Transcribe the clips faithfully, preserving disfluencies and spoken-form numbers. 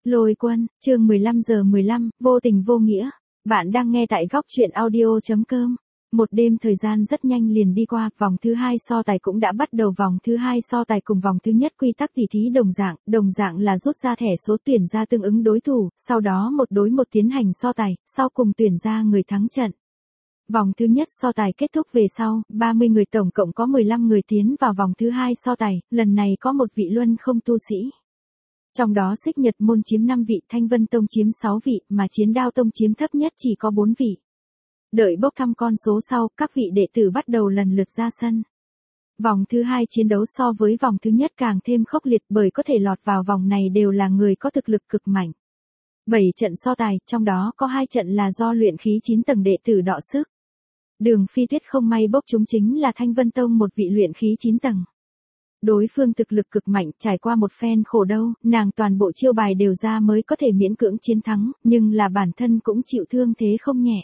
Lôi Quân, chương mười lăm giờ mười lăm, vô tình vô nghĩa. Bạn đang nghe tại góc truyện audio chấm com. Một đêm thời gian rất nhanh liền đi qua, vòng thứ hai so tài cũng đã bắt đầu. Vòng thứ hai so tài cùng vòng thứ nhất quy tắc tỉ thí đồng dạng, đồng dạng là rút ra thẻ số tuyển ra tương ứng đối thủ, sau đó một đối một tiến hành so tài, sau cùng tuyển ra người thắng trận. Vòng thứ nhất so tài kết thúc về sau, ba mươi người tổng cộng có mười lăm người tiến vào vòng thứ hai so tài, lần này có một vị luân không tu sĩ. Trong đó Xích Nhật Môn chiếm năm vị, Thanh Vân Tông chiếm sáu vị, mà Chiến Đao Tông chiếm thấp nhất chỉ có bốn vị. Đợi bốc thăm con số sau, các vị đệ tử bắt đầu lần lượt ra sân. Vòng thứ hai chiến đấu so với vòng thứ nhất càng thêm khốc liệt bởi có thể lọt vào vòng này đều là người có thực lực cực mạnh. bảy trận so tài, trong đó có hai trận là do luyện khí chín tầng đệ tử đọ sức. Đường Phi Tuyết không may bốc trúng chính là Thanh Vân Tông một vị luyện khí chín tầng. Đối phương thực lực cực mạnh, trải qua một phen khổ đau, nàng toàn bộ chiêu bài đều ra mới có thể miễn cưỡng chiến thắng, nhưng là bản thân cũng chịu thương thế không nhẹ.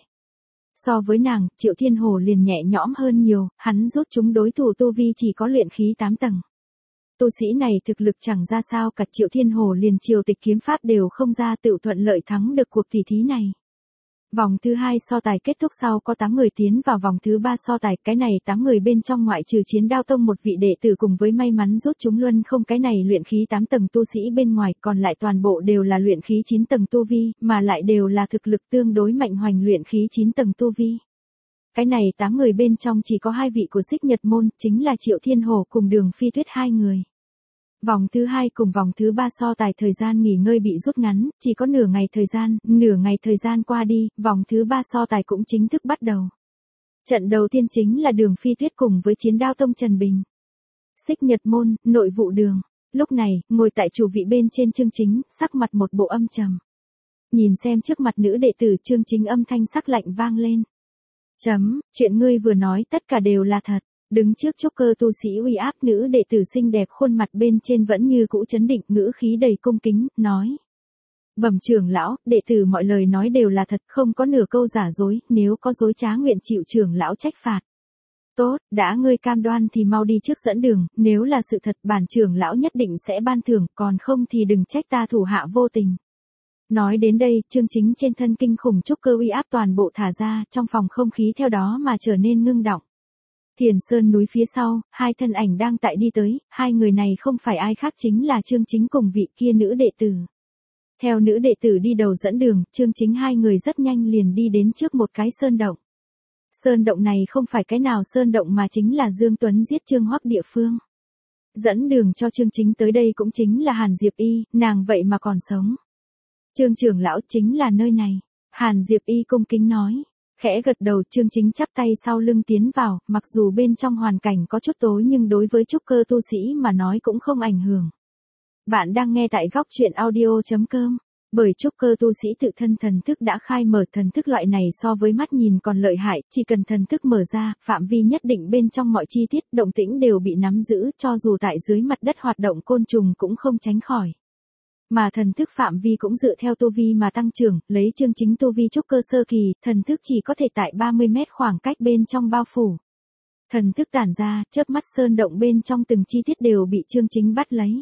So với nàng, Triệu Thiên Hồ liền nhẹ nhõm hơn nhiều, hắn rút chúng đối thủ tu vi chỉ có luyện khí tám tầng. Tu sĩ này thực lực chẳng ra sao cả, Triệu Thiên Hồ liền triều tịch kiếm pháp đều không ra tự thuận lợi thắng được cuộc tỷ thí này. Vòng thứ hai so tài kết thúc sau có tám người tiến vào vòng thứ ba so tài, cái này tám người bên trong ngoại trừ Chiến Đao Tông một vị đệ tử cùng với may mắn rút chúng luân không cái này luyện khí tám tầng tu sĩ bên ngoài, còn lại toàn bộ đều là luyện khí chín tầng tu vi, mà lại đều là thực lực tương đối mạnh hoành luyện khí chín tầng tu vi. Cái này tám người bên trong chỉ có hai vị của Xích Nhật Môn, chính là Triệu Thiên Hồ cùng Đường Phi Tuyết hai người. Vòng thứ hai cùng vòng thứ ba so tài thời gian nghỉ ngơi bị rút ngắn, chỉ có nửa ngày thời gian, nửa ngày thời gian qua đi, vòng thứ ba so tài cũng chính thức bắt đầu. Trận đầu tiên chính là Đường Phi Tuyết cùng với Chiến Đao Tông Trần Bình. Xích Nhật Môn, nội vụ đường. Lúc này, ngồi tại chủ vị bên trên Chương Chính, sắc mặt một bộ âm trầm. Nhìn xem trước mặt nữ đệ tử Chương Chính âm thanh sắc lạnh vang lên. Chấm, chuyện ngươi vừa nói tất cả đều là thật. Đứng trước trúc cơ tu sĩ uy áp nữ đệ tử xinh đẹp khuôn mặt bên trên vẫn như cũ chấn định, ngữ khí đầy cung kính, nói. Bẩm trưởng lão, đệ tử mọi lời nói đều là thật, không có nửa câu giả dối, nếu có dối trá nguyện chịu trưởng lão trách phạt. Tốt, đã ngươi cam đoan thì mau đi trước dẫn đường, nếu là sự thật bản trưởng lão nhất định sẽ ban thưởng, còn không thì đừng trách ta thủ hạ vô tình. Nói đến đây, Chương Chính trên thân kinh khủng trúc cơ uy áp toàn bộ thả ra, trong phòng không khí theo đó mà trở nên ngưng đọng. Thiền Sơn núi phía sau, hai thân ảnh đang tại đi tới, hai người này không phải ai khác chính là Chương Chính cùng vị kia nữ đệ tử. Theo nữ đệ tử đi đầu dẫn đường, Chương Chính hai người rất nhanh liền đi đến trước một cái sơn động. Sơn động này không phải cái nào sơn động mà chính là Dương Tuấn giết Trương Hoắc địa phương. Dẫn đường cho Chương Chính tới đây cũng chính là Hàn Diệp Y, nàng vậy mà còn sống. Trương trưởng lão chính là nơi này, Hàn Diệp Y cung kính nói. Khẽ gật đầu, Chương Chính chắp tay sau lưng tiến vào, mặc dù bên trong hoàn cảnh có chút tối nhưng đối với trúc cơ tu sĩ mà nói cũng không ảnh hưởng. Bạn đang nghe tại góc truyện audio chấm com. Bởi trúc cơ tu sĩ tự thân thần thức đã khai mở, thần thức loại này so với mắt nhìn còn lợi hại, chỉ cần thần thức mở ra, phạm vi nhất định bên trong mọi chi tiết, động tĩnh đều bị nắm giữ, cho dù tại dưới mặt đất hoạt động côn trùng cũng không tránh khỏi. Mà thần thức phạm vi cũng dựa theo tu vi mà tăng trưởng, lấy Chương Chính tu vi trúc cơ sơ kỳ, thần thức chỉ có thể tại ba mươi mét khoảng cách bên trong bao phủ. Thần thức tản ra, chớp mắt sơn động bên trong từng chi tiết đều bị Chương Chính bắt lấy.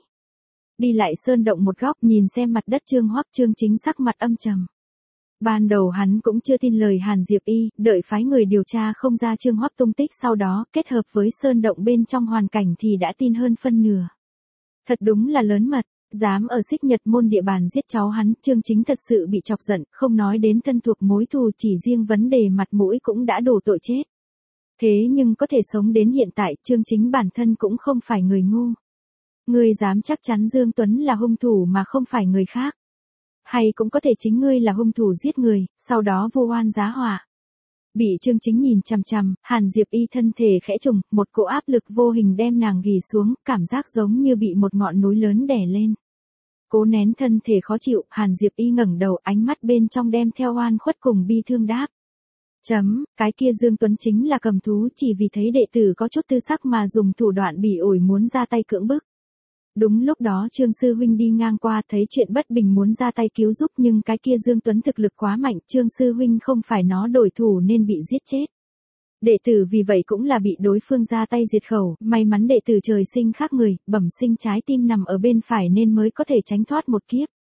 Đi lại sơn động một góc, nhìn xem mặt đất Trương Hoắc, Chương Chính sắc mặt âm trầm. Ban đầu hắn cũng chưa tin lời Hàn Diệp Y, đợi phái người điều tra không ra Trương Hoắc tung tích, sau đó kết hợp với sơn động bên trong hoàn cảnh thì đã tin hơn phân nửa. Thật đúng là lớn mật. Dám ở Xích Nhật Môn địa bàn giết cháu hắn, Chương Chính thật sự bị chọc giận, không nói đến thân thuộc mối thù, chỉ riêng vấn đề mặt mũi cũng đã đủ tội chết. Thế nhưng có thể sống đến hiện tại, Chương Chính bản thân cũng không phải người ngu. Ngươi dám chắc chắn Dương Tuấn là hung thủ mà không phải người khác. Hay cũng có thể chính ngươi là hung thủ giết người, sau đó vu oan giá họa. Bị Chương Chính nhìn chằm chằm, Hàn Diệp Y thân thể khẽ trùng, một cỗ áp lực vô hình đem nàng ghì xuống, cảm giác giống như bị một ngọn núi lớn đè lên. Cố nén thân thể khó chịu, Hàn Diệp Y ngẩng đầu, ánh mắt bên trong đem theo oan khuất cùng bi thương đáp. Chấm, cái kia Dương Tuấn chính là cầm thú, chỉ vì thấy đệ tử có chút tư sắc mà dùng thủ đoạn bỉ ổi muốn ra tay cưỡng bức. Đúng lúc đó Trương sư huynh đi ngang qua thấy chuyện bất bình muốn ra tay cứu giúp, nhưng cái kia Dương Tuấn thực lực quá mạnh, Trương sư huynh không phải nó đổi thủ nên bị giết chết. Đệ tử vì vậy cũng là bị đối phương ra tay diệt khẩu, may mắn đệ tử trời sinh khác người, bẩm sinh trái tim nằm ở bên phải nên mới có thể tránh thoát một kiếp.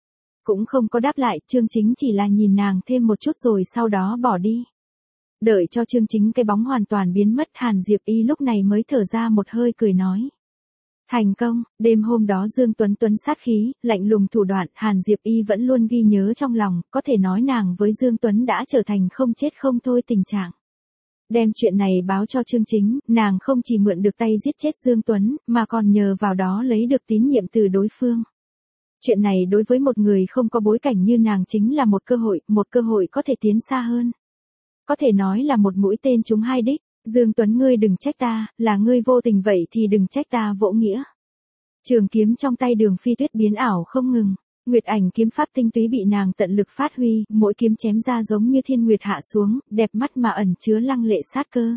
cũng không có đáp lại, Chương Chính chỉ là nhìn nàng thêm một chút rồi sau đó bỏ đi. Đợi cho Chương Chính cái bóng hoàn toàn biến mất, Hàn Diệp Y lúc này mới thở ra một hơi cười nói. Thành công, đêm hôm đó Dương Tuấn Tuấn sát khí, lạnh lùng thủ đoạn, Hàn Diệp Y vẫn luôn ghi nhớ trong lòng, có thể nói nàng với Dương Tuấn đã trở thành không chết không thôi tình trạng. Đem chuyện này báo cho Chương Chính, nàng không chỉ mượn được tay giết chết Dương Tuấn, mà còn nhờ vào đó lấy được tín nhiệm từ đối phương. Chuyện này đối với một người không có bối cảnh như nàng chính là một cơ hội, một cơ hội có thể tiến xa hơn. Có thể nói là một mũi tên trúng hai đích. Dương Tuấn, ngươi đừng trách ta, là ngươi vô tình vậy thì đừng trách ta vỗ nghĩa. Trường kiếm trong tay Đường Phi Tuyết biến ảo không ngừng, Nguyệt Ảnh kiếm pháp tinh túy bị nàng tận lực phát huy, mỗi kiếm chém ra giống như thiên nguyệt hạ xuống, đẹp mắt mà ẩn chứa lăng lệ sát cơ.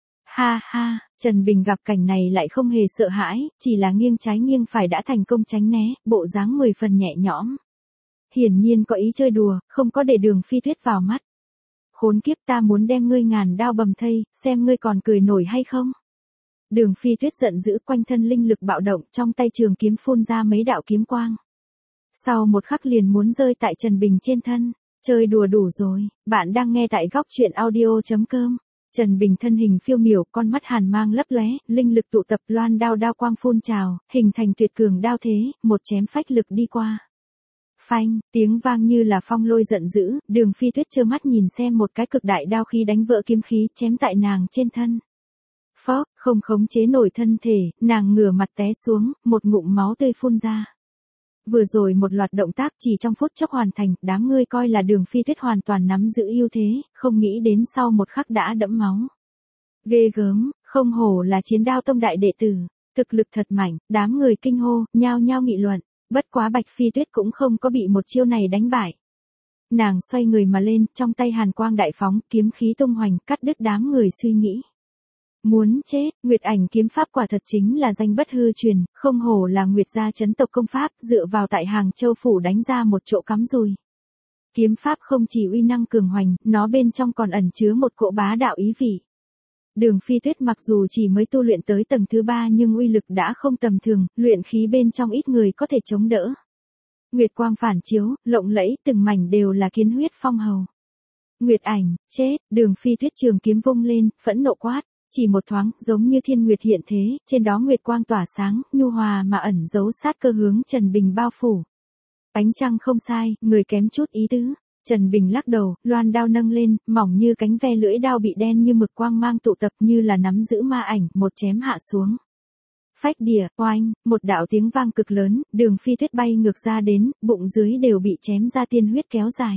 Ha ha, Trần Bình gặp cảnh này lại không hề sợ hãi, chỉ là nghiêng trái nghiêng phải đã thành công tránh né, bộ dáng mười phần nhẹ nhõm. Hiển nhiên có ý chơi đùa, không có để Đường Phi Tuyết vào mắt. Khốn kiếp, ta muốn đem ngươi ngàn đao bầm thây, xem ngươi còn cười nổi hay không. Đường Phi Tuyết giận dữ, quanh thân linh lực bạo động, trong tay trường kiếm phun ra mấy đạo kiếm quang. Sau một khắc liền muốn rơi tại Trần Bình trên thân, chơi đùa đủ rồi, bạn đang nghe tại góc truyện audio chấm com. Trần Bình thân hình phiêu miểu, con mắt hàn mang lấp lóe, linh lực tụ tập, loan đao đao quang phun trào, hình thành tuyệt cường đao thế, một chém phách lực đi qua. Phanh, tiếng vang như là phong lôi giận dữ, Đường Phi Tuyết trơ mắt nhìn xem một cái cực đại đao khí đánh vỡ kiếm khí, chém tại nàng trên thân. Phó, không khống chế nổi thân thể, nàng ngửa mặt té xuống, một ngụm máu tươi phun ra. Vừa rồi một loạt động tác chỉ trong phút chốc hoàn thành, đám ngươi coi là Đường Phi Tuyết hoàn toàn nắm giữ ưu thế, không nghĩ đến sau một khắc đã đẫm máu. Ghê gớm, không hổ là Chiến Đao Tông đại đệ tử, thực lực thật mạnh, đám người kinh hô, nhao nhao nghị luận, bất quá Bạch Phi Tuyết cũng không có bị một chiêu này đánh bại. Nàng xoay người mà lên, trong tay hàn quang đại phóng, kiếm khí tung hoành, cắt đứt đám người suy nghĩ. Muốn chết, Nguyệt Ảnh kiếm pháp quả thật chính là danh bất hư truyền, không hổ là Nguyệt gia chấn tộc công pháp, dựa vào tại Hàng Châu phủ đánh ra một chỗ cắm rùi. Kiếm pháp không chỉ uy năng cường hoành, nó bên trong còn ẩn chứa một cỗ bá đạo ý vị. Đường Phi Tuyết mặc dù chỉ mới tu luyện tới tầng thứ ba nhưng uy lực đã không tầm thường, luyện khí bên trong ít người có thể chống đỡ. Nguyệt quang phản chiếu, lộng lẫy, từng mảnh đều là kiến huyết phong hầu. Nguyệt Ảnh, chết, Đường Phi Tuyết trường kiếm vung lên, phẫn nộ quát. Chỉ một thoáng, giống như thiên nguyệt hiện thế, trên đó nguyệt quang tỏa sáng, nhu hòa mà ẩn giấu sát cơ hướng Trần Bình bao phủ. Ánh trăng không sai, người kém chút ý tứ. Trần Bình lắc đầu, loan đao nâng lên, mỏng như cánh ve lưỡi đao bị đen như mực quang mang tụ tập như là nắm giữ ma ảnh, một chém hạ xuống. Phách đỉa, oanh, một đạo tiếng vang cực lớn, Đường Phi Tuyết bay ngược ra đến, bụng dưới đều bị chém ra tiên huyết kéo dài.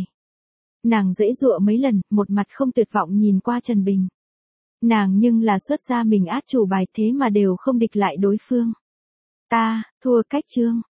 Nàng giãy giụa mấy lần, một mặt không tuyệt vọng nhìn qua Trần Bình. Nàng nhưng là xuất ra mình át chủ bài thế mà đều không địch lại đối phương. Ta, thua cách chương.